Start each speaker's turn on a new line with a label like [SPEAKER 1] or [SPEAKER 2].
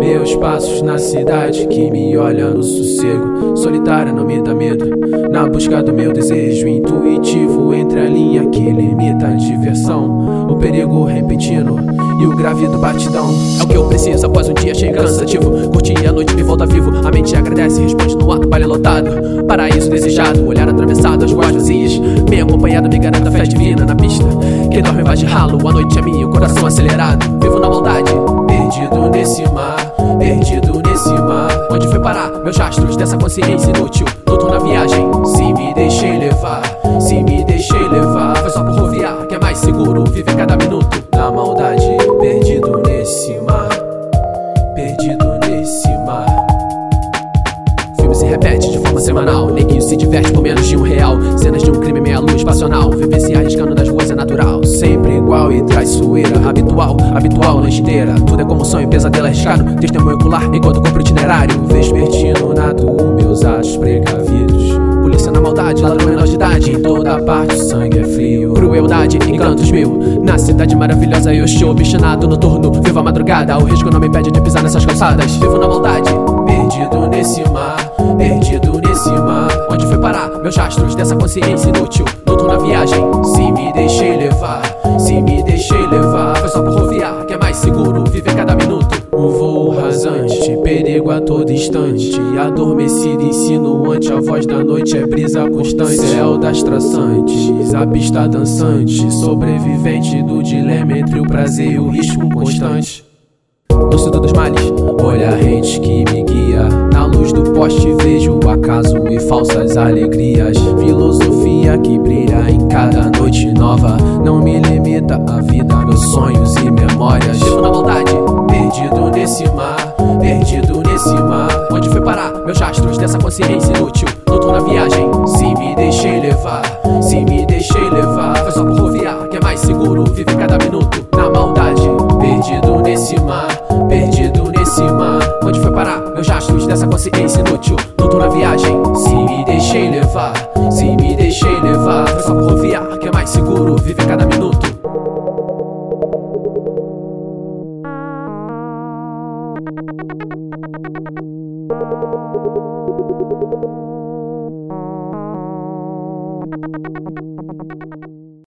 [SPEAKER 1] Meus passos na cidade que me olha no sossego. Solitária não me dá medo, na busca do meu desejo intuitivo. Entre a linha que limita a diversão, o perigo repentino e o grave do batidão. É o que eu preciso após um dia cheio cansativo. Curtir a noite me volta vivo, a mente agradece, responde no ato palha lotado. Paraíso desejado, olhar atravessado, as ruas vazias. Bem acompanhado me garanta a fé divina na pista. Quem dorme vai de ralo, a noite é minha, o coração acelerado. Vivo na maldade, perdido nesse mar, perdido nesse mar. Onde foi parar meus rastros dessa consciência inútil? Tudo na viagem, se me deixei levar, se me deixei levar. Foi só por roviar, que é mais seguro viver cada minuto na maldade. Perdido nesse mar, perdido nesse mar. O filme se repete de forma semanal, neguinho se diverte por menos de R$1. Cenas de um crime meia luz passional, viver se arriscando nas ruas é natural. Sempre igual e traiçoeira, habitual, habitual na esteira. Tudo é como sonho, pesadelo arriscado, testemunho ocular enquanto compro itinerário. Vespertino nado, meus atos precavidos. Polícia na maldade, ladrão menor de idade. Em toda parte o sangue é frio, crueldade, encantos mil. Na cidade maravilhosa eu estou obstinado noturno. Vivo a madrugada, o risco não me impede de pisar nessas calçadas. Vivo na maldade, perdido nesse mar, perdido nesse mar. Onde foi parar meus rastros dessa consciência inútil? Luto na viagem, se me deixei levar, se me deixei levar. Foi só por roviar, que é mais seguro viver cada minuto. Um voo rasante, perigo a todo instante. Adormecido, insinuante, a voz da noite é brisa constante. Céu das traçantes, a pista dançante. Sobrevivente do dilema entre o prazer e o risco constante. Lúcido dos males, olha a rede que me guia. Na luz do poste vejo o acaso e falsas alegrias. Filosofia que brilha em cada noite nova. Não me limita a vida, meus sonhos e memórias. Vivo na maldade, perdido nesse mar, perdido nesse mar. Onde foi parar meus rastros dessa consciência inútil? Luto na viagem, se me deixei levar, se me deixei levar. Foi só por roviar, que é mais seguro viver cada minuto na maldade. Perdido nesse mar, perdido nesse mar. Onde foi parar meus rastros dessa consciência inútil? Luto na viagem, se me deixei levar, se me deixei levar. Foi só por roviar, que é mais seguro viver cada minuto.